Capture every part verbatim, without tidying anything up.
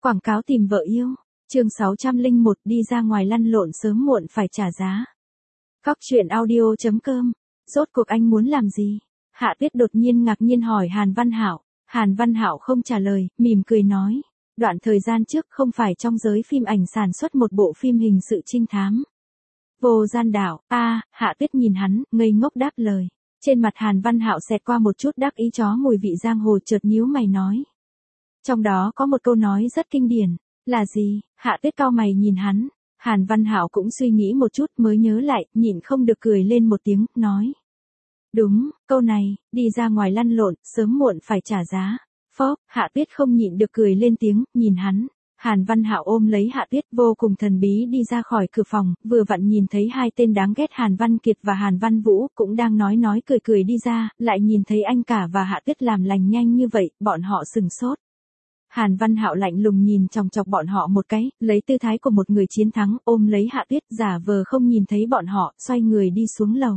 Quảng cáo tìm vợ yêu. Chương sáu trăm lẻ một đi ra ngoài lăn lộn sớm muộn phải trả giá. Cóc truyện audio chấm com. Rốt cuộc anh muốn làm gì? Hạ Tuyết đột nhiên ngạc nhiên hỏi Hàn Văn Hạo. Hàn Văn Hạo không trả lời, mỉm cười nói. Đoạn thời gian trước không phải trong giới phim ảnh sản xuất một bộ phim hình sự trinh thám. Vô Gian Đạo, a à, Hạ Tuyết nhìn hắn, ngây ngốc đáp lời. Trên mặt Hàn Văn Hạo xẹt qua một chút đắc ý chó mùi vị giang hồ chợt nhíu mày nói. Trong đó có một câu nói rất kinh điển. Là gì? Hạ Tuyết cau mày nhìn hắn. Hàn Văn Hạo cũng suy nghĩ một chút mới nhớ lại, nhịn không được cười lên một tiếng, nói. Đúng, câu này, đi ra ngoài lăn lộn, sớm muộn phải trả giá. Phóp, Hạ Tuyết không nhịn được cười lên tiếng, nhìn hắn. Hàn Văn Hạo ôm lấy Hạ Tuyết vô cùng thần bí đi ra khỏi cửa phòng, vừa vặn nhìn thấy hai tên đáng ghét Hàn Văn Kiệt và Hàn Văn Vũ cũng đang nói nói cười cười đi ra, lại nhìn thấy anh cả và Hạ Tuyết làm lành nhanh như vậy, bọn họ sừng sốt. Hàn Văn Hạo lạnh lùng nhìn chòng chọc bọn họ một cái, lấy tư thái của một người chiến thắng, ôm lấy Hạ Tuyết, giả vờ không nhìn thấy bọn họ, xoay người đi xuống lầu.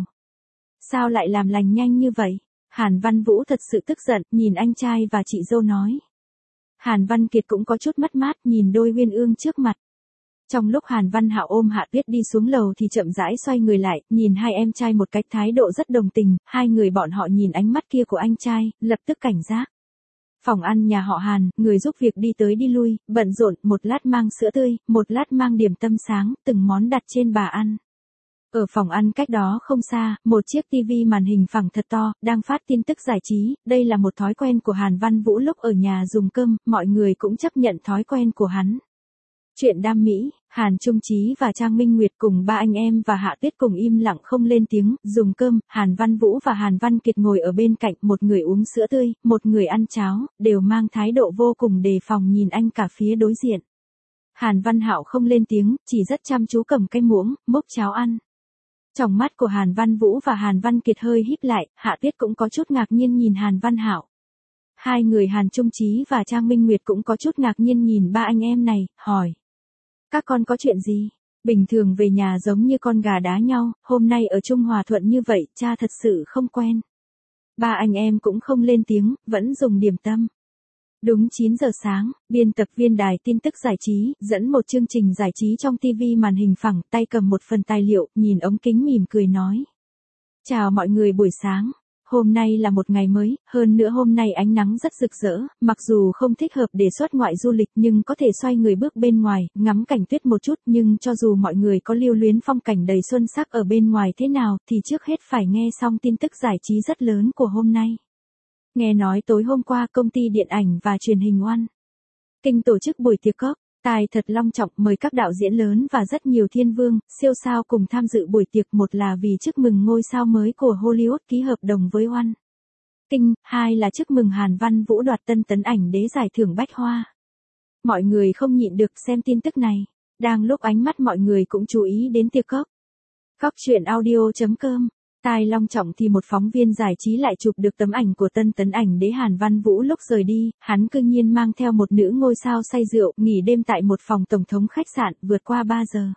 Sao lại làm lành nhanh như vậy? Hàn Văn Vũ thật sự tức giận, nhìn anh trai và chị dâu nói. Hàn Văn Kiệt cũng có chút mất mát, nhìn đôi uyên ương trước mặt. Trong lúc Hàn Văn Hạo ôm Hạ Tuyết đi xuống lầu thì chậm rãi xoay người lại, nhìn hai em trai một cách thái độ rất đồng tình, hai người bọn họ nhìn ánh mắt kia của anh trai, lập tức cảnh giác. Phòng ăn nhà họ Hàn, người giúp việc đi tới đi lui, bận rộn, một lát mang sữa tươi, một lát mang điểm tâm sáng, từng món đặt trên bàn ăn. Ở phòng ăn cách đó không xa, một chiếc tivi màn hình phẳng thật to, đang phát tin tức giải trí, đây là một thói quen của Hàn Văn Vũ lúc ở nhà dùng cơm, mọi người cũng chấp nhận thói quen của hắn. Chuyện đam mỹ, Hàn Trung Chí và Trang Minh Nguyệt cùng ba anh em và Hạ Tuyết cùng im lặng không lên tiếng, dùng cơm, Hàn Văn Vũ và Hàn Văn Kiệt ngồi ở bên cạnh, một người uống sữa tươi, một người ăn cháo, đều mang thái độ vô cùng đề phòng nhìn anh cả phía đối diện. Hàn Văn Hạo không lên tiếng, chỉ rất chăm chú cầm cái muỗng, múc cháo ăn. Trong mắt của Hàn Văn Vũ và Hàn Văn Kiệt hơi híp lại, Hạ Tuyết cũng có chút ngạc nhiên nhìn Hàn Văn Hạo. Hai người Hàn Trung Chí và Trang Minh Nguyệt cũng có chút ngạc nhiên nhìn ba anh em này, hỏi. Các con có chuyện gì? Bình thường về nhà giống như con gà đá nhau, hôm nay ở chung hòa thuận như vậy, cha thật sự không quen. Ba anh em cũng không lên tiếng, vẫn dùng điểm tâm. Đúng chín giờ sáng, biên tập viên đài tin tức giải trí, dẫn một chương trình giải trí trong tivi màn hình phẳng, tay cầm một phần tài liệu, nhìn ống kính mỉm cười nói. Chào mọi người buổi sáng. Hôm nay là một ngày mới, hơn nữa hôm nay ánh nắng rất rực rỡ, mặc dù không thích hợp để xuất ngoại du lịch nhưng có thể xoay người bước bên ngoài, ngắm cảnh tuyết một chút, nhưng cho dù mọi người có lưu luyến phong cảnh đầy xuân sắc ở bên ngoài thế nào thì trước hết phải nghe xong tin tức giải trí rất lớn của hôm nay. Nghe nói tối hôm qua công ty điện ảnh và truyền hình One Kinh tổ chức buổi tiệc cóc, tài thật long trọng mời các đạo diễn lớn và rất nhiều thiên vương, siêu sao cùng tham dự buổi tiệc, một là vì chúc mừng ngôi sao mới của Hollywood ký hợp đồng với One Kinh, hai là chúc mừng Hàn Văn Vũ đoạt tân tấn ảnh đế giải thưởng Bách Hoa. Mọi người không nhịn được xem tin tức này, đang lúc ánh mắt mọi người cũng chú ý đến tiệc cóc. Cóc truyện audio chấm com. Tai long trọng thì một phóng viên giải trí lại chụp được tấm ảnh của tân tấn ảnh đế Hàn Văn Vũ lúc rời đi, hắn cư nhiên mang theo một nữ ngôi sao say rượu, nghỉ đêm tại một phòng tổng thống khách sạn, vượt qua ba giờ.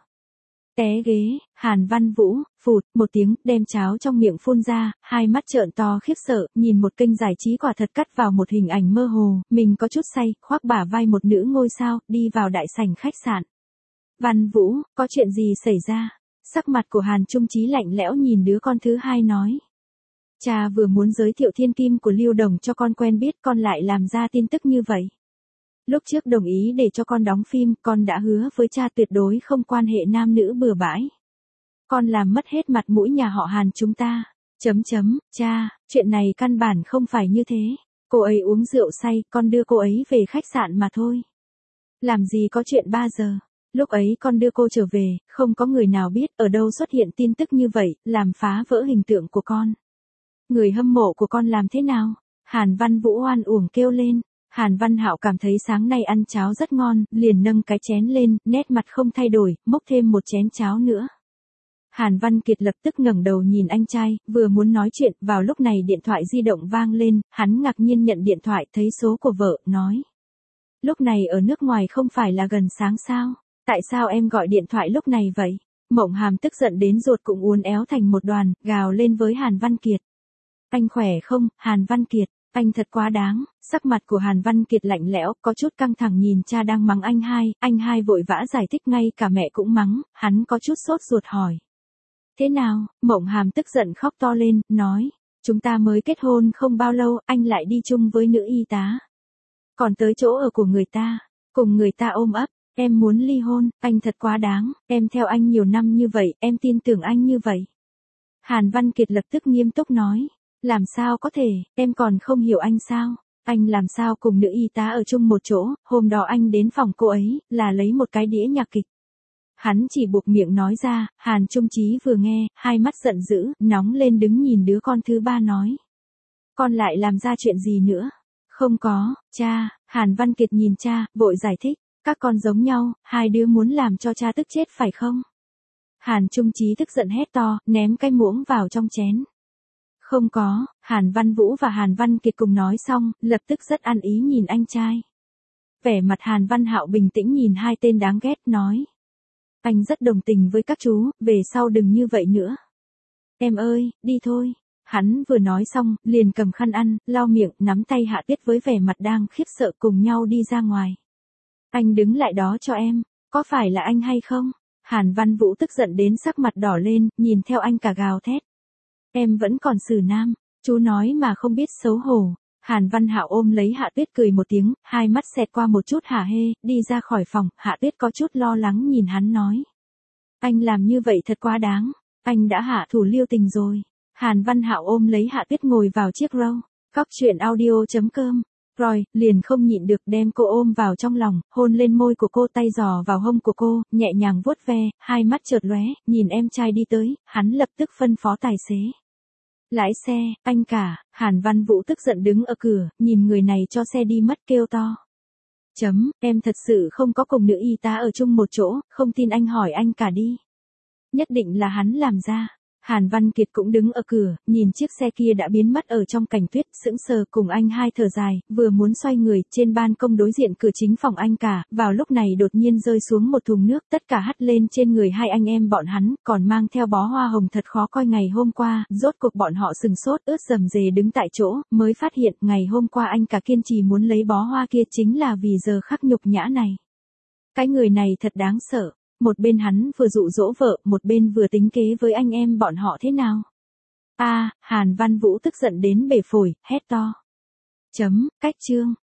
Té ghế, Hàn Văn Vũ, phụt, một tiếng, đem cháo trong miệng phun ra, hai mắt trợn to khiếp sợ, nhìn một kênh giải trí quả thật cắt vào một hình ảnh mơ hồ, mình có chút say, khoác bả vai một nữ ngôi sao, đi vào đại sảnh khách sạn. Văn Vũ, có chuyện gì xảy ra? Sắc mặt của Hàn Trung Chí lạnh lẽo nhìn đứa con thứ hai nói. Cha vừa muốn giới thiệu thiên kim của Lưu Đồng cho con quen biết, con lại làm ra tin tức như vậy. Lúc trước đồng ý để cho con đóng phim, con đã hứa với cha tuyệt đối không quan hệ nam nữ bừa bãi. Con làm mất hết mặt mũi nhà họ Hàn chúng ta. Chấm chấm, cha, chuyện này căn bản không phải như thế. Cô ấy uống rượu say, con đưa cô ấy về khách sạn mà thôi. Làm gì có chuyện ba giờ. Lúc ấy con đưa cô trở về, không có người nào biết ở đâu xuất hiện tin tức như vậy, làm phá vỡ hình tượng của con. Người hâm mộ của con làm thế nào? Hàn Văn Vũ oan uổng kêu lên. Hàn Văn Hạo cảm thấy sáng nay ăn cháo rất ngon, liền nâng cái chén lên, nét mặt không thay đổi, múc thêm một chén cháo nữa. Hàn Văn Kiệt lập tức ngẩng đầu nhìn anh trai, vừa muốn nói chuyện, vào lúc này điện thoại di động vang lên, hắn ngạc nhiên nhận điện thoại, thấy số của vợ, nói. Lúc này ở nước ngoài không phải là gần sáng sao? Tại sao em gọi điện thoại lúc này vậy? Mộng Hàm tức giận đến ruột cũng uốn éo thành một đoàn, gào lên với Hàn Văn Kiệt. Anh khỏe không, Hàn Văn Kiệt? Anh thật quá đáng, sắc mặt của Hàn Văn Kiệt lạnh lẽo, có chút căng thẳng nhìn cha đang mắng anh hai, anh hai vội vã giải thích ngay cả mẹ cũng mắng, hắn có chút sốt ruột hỏi. Thế nào, Mộng Hàm tức giận khóc to lên, nói, chúng ta mới kết hôn không bao lâu, anh lại đi chung với nữ y tá. Còn tới chỗ ở của người ta, cùng người ta ôm ấp, em muốn ly hôn, anh thật quá đáng, em theo anh nhiều năm như vậy, em tin tưởng anh như vậy. Hàn Văn Kiệt lập tức nghiêm túc nói. Làm sao có thể, em còn không hiểu anh sao? Anh làm sao cùng nữ y tá ở chung một chỗ, hôm đó anh đến phòng cô ấy, là lấy một cái đĩa nhạc kịch. Hắn chỉ buộc miệng nói ra, Hàn Trung Chí vừa nghe, hai mắt giận dữ, nóng lên đứng nhìn đứa con thứ ba nói. Con lại làm ra chuyện gì nữa? Không có, cha, Hàn Văn Kiệt nhìn cha, vội giải thích, các con giống nhau, hai đứa muốn làm cho cha tức chết phải không? Hàn Trung Chí tức giận hét to, ném cái muỗng vào trong chén. Không có, Hàn Văn Vũ và Hàn Văn Kiệt cùng nói xong, lập tức rất ăn ý nhìn anh trai. Vẻ mặt Hàn Văn Hạo bình tĩnh nhìn hai tên đáng ghét nói. Anh rất đồng tình với các chú, về sau đừng như vậy nữa. Em ơi, đi thôi. Hắn vừa nói xong, liền cầm khăn ăn, lau miệng, nắm tay Hạ Tuyết với vẻ mặt đang khiếp sợ cùng nhau đi ra ngoài. Anh đứng lại đó cho em, có phải là anh hay không? Hàn Văn Vũ tức giận đến sắc mặt đỏ lên, nhìn theo anh cả gào thét. Em vẫn còn xử nam, chú nói mà không biết xấu hổ. Hàn Văn Hạo ôm lấy Hạ Tuyết cười một tiếng, hai mắt xẹt qua một chút hả hê, đi ra khỏi phòng, Hạ Tuyết có chút lo lắng nhìn hắn nói. Anh làm như vậy thật quá đáng, anh đã hạ thủ lưu tình rồi. Hàn Văn Hạo ôm lấy Hạ Tuyết ngồi vào chiếc row, cóc truyện audio chấm com. Rồi, liền không nhịn được đem cô ôm vào trong lòng, hôn lên môi của cô, tay giò vào hông của cô, nhẹ nhàng vuốt ve, hai mắt chợt lóe, nhìn em trai đi tới, hắn lập tức phân phó tài xế. Lái xe, anh cả, Hàn Văn Vũ tức giận đứng ở cửa, nhìn người này cho xe đi mất kêu to. Chấm, em thật sự không có cùng nữ y tá ở chung một chỗ, không tin anh hỏi anh cả đi. Nhất định là hắn làm ra. Hàn Văn Kiệt cũng đứng ở cửa, nhìn chiếc xe kia đã biến mất ở trong cảnh tuyết, sững sờ cùng anh hai thở dài, vừa muốn xoay người, trên ban công đối diện cửa chính phòng anh cả, vào lúc này đột nhiên rơi xuống một thùng nước, tất cả hắt lên trên người hai anh em bọn hắn, còn mang theo bó hoa hồng thật khó coi ngày hôm qua, rốt cuộc bọn họ sừng sốt ướt rầm rề đứng tại chỗ, mới phát hiện ngày hôm qua anh cả kiên trì muốn lấy bó hoa kia chính là vì giờ khắc nhục nhã này. Cái người này thật đáng sợ. Một bên hắn vừa dụ dỗ vợ, một bên vừa tính kế với anh em bọn họ thế nào. A, Hàn Văn Vũ tức giận đến bể phổi, hét to. Chấm, cách chương.